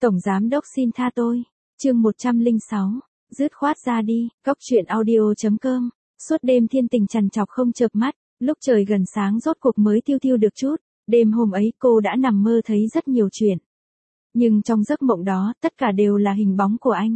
Tổng giám đốc xin tha tôi. Chương 106. Dứt khoát ra đi. Cóc truyện audio.com. Suốt đêm Thiên Tình trằn trọc không chợp mắt, lúc trời gần sáng rốt cuộc mới tiêu tiêu được chút. Đêm hôm ấy cô đã nằm mơ thấy rất nhiều chuyện. Nhưng trong giấc mộng đó, tất cả đều là hình bóng của anh.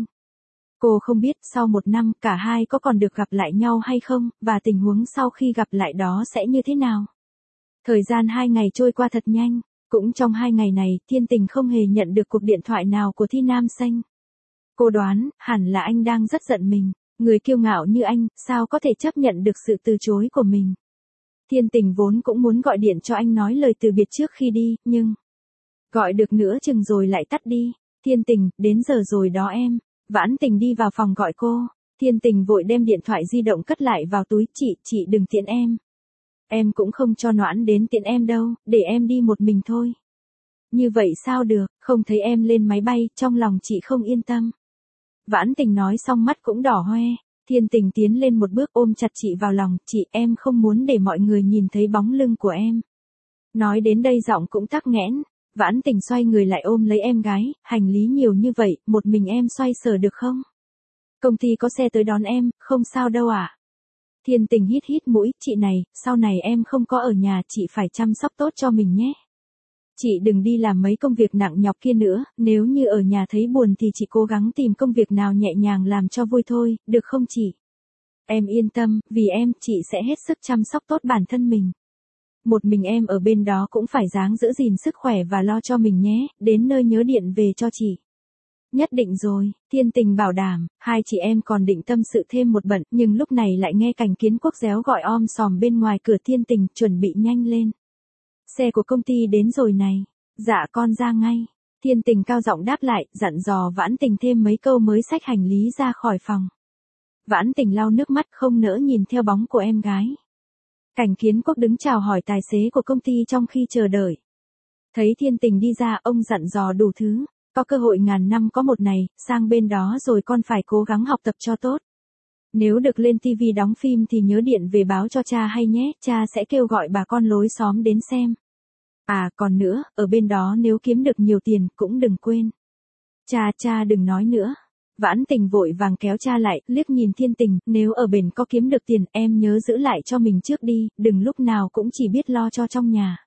Cô không biết sau 1 năm cả hai có còn được gặp lại nhau hay không, và tình huống sau khi gặp lại đó sẽ như thế nào. Thời gian 2 ngày trôi qua thật nhanh. Cũng trong 2 ngày này, Thiên Tình không hề nhận được cuộc điện thoại nào của Thi Nam Xanh. Cô đoán, hẳn là anh đang rất giận mình. Người kiêu ngạo như anh, sao có thể chấp nhận được sự từ chối của mình. Thiên Tình vốn cũng muốn gọi điện cho anh nói lời từ biệt trước khi đi, nhưng gọi được nữa chừng rồi lại tắt đi. Thiên Tình, đến giờ rồi đó em. Vãn Tình đi vào phòng gọi cô. Thiên Tình vội đem điện thoại di động cất lại vào túi. Chị đừng tiễn em. Em cũng không cho Noãn đến tiễn em đâu, để em đi một mình thôi. Như vậy sao được, không thấy em lên máy bay, trong lòng chị không yên tâm. Vãn Tình nói xong mắt cũng đỏ hoe. Thiên Tình tiến lên một bước ôm chặt chị vào lòng. Chị, em không muốn để mọi người nhìn thấy bóng lưng của em. Nói đến đây giọng cũng tắc nghẽn. Vãn Tình xoay người lại ôm lấy em gái. Hành lý nhiều như vậy, một mình em xoay sở được không? Công ty có xe tới đón em, không sao đâu ạ. Thiên Tình hít mũi. Chị này, sau này em không có ở nhà, chị phải chăm sóc tốt cho mình nhé. Chị đừng đi làm mấy công việc nặng nhọc kia nữa, nếu như ở nhà thấy buồn thì chị cố gắng tìm công việc nào nhẹ nhàng làm cho vui thôi, được không chị? Em yên tâm, vì em, chị sẽ hết sức chăm sóc tốt bản thân mình. Một mình em ở bên đó cũng phải ráng giữ gìn sức khỏe và lo cho mình nhé, đến nơi nhớ điện về cho chị. Nhất định rồi, Thiên Tình bảo đảm. Hai chị em còn định tâm sự thêm một bận, nhưng lúc này lại nghe Cảnh Kiến Quốc réo gọi om sòm bên ngoài cửa. Thiên Tình chuẩn bị nhanh lên. Xe của công ty đến rồi này. Dạ con ra ngay. Thiên Tình cao giọng đáp lại, dặn dò Vãn Tình thêm mấy câu mới xách hành lý ra khỏi phòng. Vãn Tình lau nước mắt không nỡ nhìn theo bóng của em gái. Cảnh Kiến Quốc đứng chào hỏi tài xế của công ty trong khi chờ đợi. Thấy Thiên Tình đi ra, ông dặn dò đủ thứ. Có cơ hội ngàn năm có một này, sang bên đó rồi con phải cố gắng học tập cho tốt. Nếu được lên TV đóng phim thì nhớ điện về báo cho cha hay nhé, cha sẽ kêu gọi bà con lối xóm đến xem. À còn nữa, ở bên đó nếu kiếm được nhiều tiền cũng đừng quên. Cha đừng nói nữa. Vãn Tình vội vàng kéo cha lại, liếc nhìn Thiên Tình, nếu ở bển có kiếm được tiền em nhớ giữ lại cho mình trước đi, đừng lúc nào cũng chỉ biết lo cho trong nhà.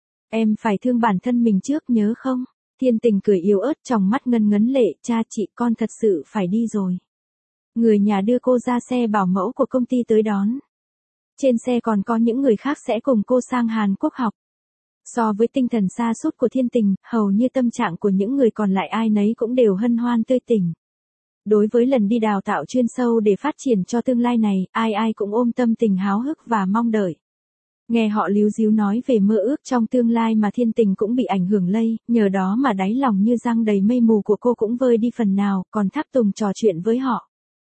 Em phải thương bản thân mình trước nhớ không? Thiên Tình cười yếu ớt trong mắt ngân ngấn lệ. Cha chị con thật sự phải đi rồi. Người nhà đưa cô ra xe bảo mẫu của công ty tới đón. Trên xe còn có những người khác sẽ cùng cô sang Hàn Quốc học. So với tinh thần sa sút của Thiên Tình, hầu như tâm trạng của những người còn lại ai nấy cũng đều hân hoan tươi tỉnh. Đối với lần đi đào tạo chuyên sâu để phát triển cho tương lai này, ai cũng ôm tâm tình háo hức và mong đợi. Nghe họ líu díu nói về mơ ước trong tương lai mà Thiên Tình cũng bị ảnh hưởng lây, nhờ đó mà đáy lòng như giăng đầy mây mù của cô cũng vơi đi phần nào, còn tháp tùng trò chuyện với họ.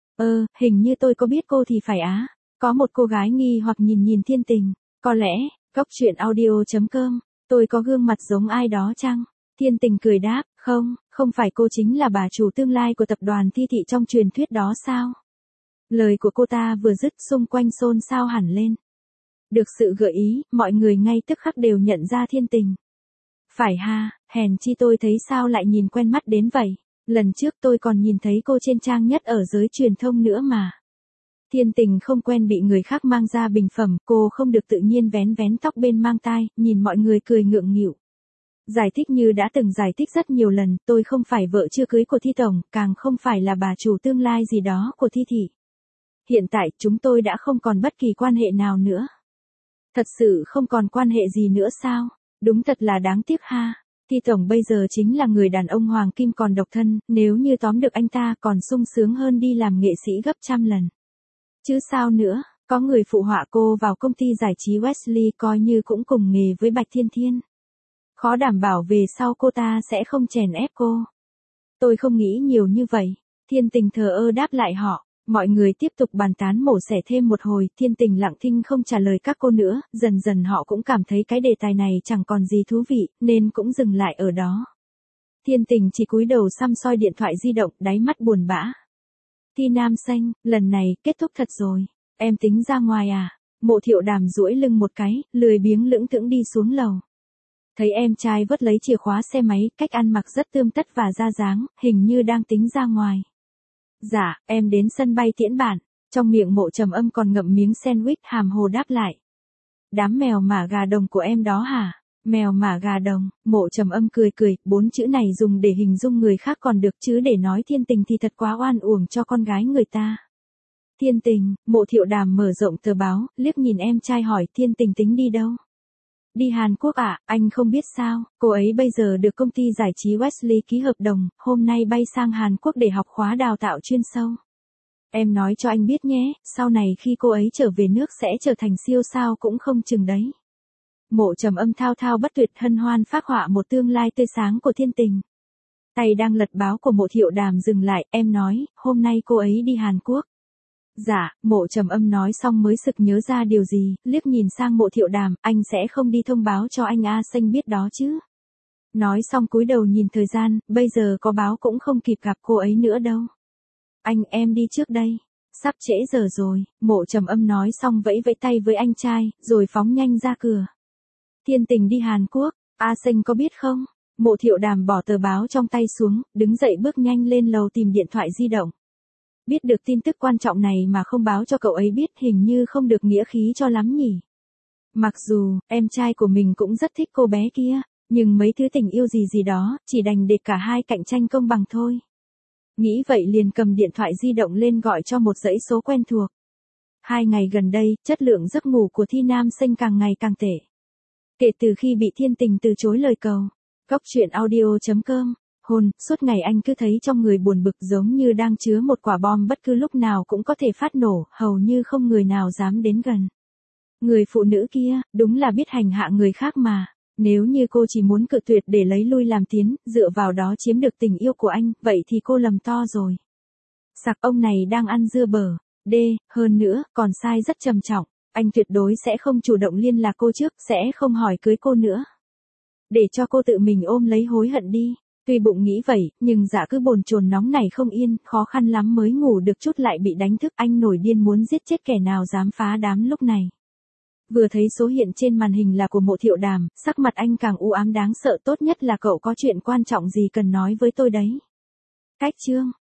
Hình như tôi có biết cô thì phải á. Có một cô gái nghi hoặc nhìn Thiên Tình. Có lẽ, Cóc truyện audio.com, tôi có gương mặt giống ai đó chăng? Thiên Tình cười đáp, không phải cô chính là bà chủ tương lai của tập đoàn Thi Thị trong truyền thuyết đó sao? Lời của cô ta vừa dứt xung quanh xôn xao hẳn lên. Được sự gợi ý, mọi người ngay tức khắc đều nhận ra Thiên Tình. Phải ha, hèn chi tôi thấy sao lại nhìn quen mắt đến vậy. Lần trước tôi còn nhìn thấy cô trên trang nhất ở giới truyền thông nữa mà. Thiên Tình không quen bị người khác mang ra bình phẩm, cô không được tự nhiên vén tóc bên mang tai, nhìn mọi người cười ngượng nghịu. Giải thích như đã từng giải thích rất nhiều lần, tôi không phải vợ chưa cưới của Thi Tổng, càng không phải là bà chủ tương lai gì đó của Thi Thị. Hiện tại chúng tôi đã không còn bất kỳ quan hệ nào nữa. Thật sự không còn quan hệ gì nữa sao? Đúng thật là đáng tiếc ha. Thi Tổng bây giờ chính là người đàn ông hoàng kim còn độc thân, nếu như tóm được anh ta còn sung sướng hơn đi làm nghệ sĩ gấp trăm lần. Chứ sao nữa, có người phụ họa cô vào công ty giải trí Wesley coi như cũng cùng nghề với Bạch Thiên Thiên. Khó đảm bảo về sau cô ta sẽ không chèn ép cô. Tôi không nghĩ nhiều như vậy. Thiên Tình thờ ơ đáp lại họ. Mọi người tiếp tục bàn tán mổ xẻ thêm một hồi, Thiên Tình lặng thinh không trả lời các cô nữa, dần dần họ cũng cảm thấy cái đề tài này chẳng còn gì thú vị, nên cũng dừng lại ở đó. Thiên Tình chỉ cúi đầu săm soi điện thoại di động, đáy mắt buồn bã. Thi Nam Xanh, lần này kết thúc thật rồi, em tính ra ngoài à? Mộ Thiệu Đàm duỗi lưng một cái, lười biếng lững thững đi xuống lầu. Thấy em trai vớt lấy chìa khóa xe máy, cách ăn mặc rất tươm tất và ra dáng, hình như đang tính ra ngoài. Dạ, em đến sân bay tiễn bạn. Trong miệng Mộ Trầm Âm còn ngậm miếng sandwich, hàm hồ đáp lại. Đám mèo mả gà đồng của em đó hả? Mèo mả gà đồng, Mộ Trầm Âm cười cười, 4 chữ này dùng để hình dung người khác còn được chứ để nói thiên tình thì thật quá oan uổng cho con gái người ta. Thiên tình, Mộ Thiệu Đàm mở rộng tờ báo, liếc nhìn em trai hỏi thiên tình tính đi đâu? Đi Hàn Quốc à, anh không biết sao, cô ấy bây giờ được công ty giải trí Wesley ký hợp đồng, hôm nay bay sang Hàn Quốc để học khóa đào tạo chuyên sâu. Em nói cho anh biết nhé, sau này khi cô ấy trở về nước sẽ trở thành siêu sao cũng không chừng đấy. Mộ Trầm Âm thao thao bất tuyệt hân hoan phác họa một tương lai tươi sáng của thiên tình. Tay đang lật báo của Mộ Thiệu Đàm dừng lại, em nói, hôm nay cô ấy đi Hàn Quốc. Dạ, Mộ Trầm Âm nói xong mới sực nhớ ra điều gì, liếc nhìn sang Mộ Thiệu Đàm, anh sẽ không đi thông báo cho anh A Xanh biết đó chứ. Nói xong cúi đầu nhìn thời gian, bây giờ có báo cũng không kịp gặp cô ấy nữa đâu. Anh em đi trước đây. Sắp trễ giờ rồi, Mộ Trầm Âm nói xong vẫy vẫy tay với anh trai, rồi phóng nhanh ra cửa. Thiên tình đi Hàn Quốc, A Xanh có biết không? Mộ Thiệu Đàm bỏ tờ báo trong tay xuống, đứng dậy bước nhanh lên lầu tìm điện thoại di động. Biết được tin tức quan trọng này mà không báo cho cậu ấy biết hình như không được nghĩa khí cho lắm nhỉ. Mặc dù, em trai của mình cũng rất thích cô bé kia, nhưng mấy thứ tình yêu gì đó, chỉ đành để cả hai cạnh tranh công bằng thôi. Nghĩ vậy liền cầm điện thoại di động lên gọi cho một dãy số quen thuộc. 2 ngày gần đây, chất lượng giấc ngủ của Thi Nam Xanh càng ngày càng tệ. Kể từ khi bị thiên tình từ chối lời cầu. Góc truyện audio.com. Suốt ngày anh cứ thấy trong người buồn bực giống như đang chứa một quả bom bất cứ lúc nào cũng có thể phát nổ, hầu như không người nào dám đến gần. Người phụ nữ kia, đúng là biết hành hạ người khác mà. Nếu như cô chỉ muốn cự tuyệt để lấy lui làm tiến, dựa vào đó chiếm được tình yêu của anh, vậy thì cô lầm to rồi. Sặc ông này đang ăn dưa bở. Hơn nữa, còn sai rất trầm trọng. Anh tuyệt đối sẽ không chủ động liên lạc cô trước, sẽ không hỏi cưới cô nữa. Để cho cô tự mình ôm lấy hối hận đi. Tuy bụng nghĩ vậy, nhưng dạ cứ bồn chồn nóng này không yên, khó khăn lắm mới ngủ được chút lại bị đánh thức, anh nổi điên muốn giết chết kẻ nào dám phá đám lúc này. Vừa thấy số hiện trên màn hình là của Mộ Thiệu Đàm, sắc mặt anh càng u ám đáng sợ, tốt nhất là cậu có chuyện quan trọng gì cần nói với tôi đấy. Cách chương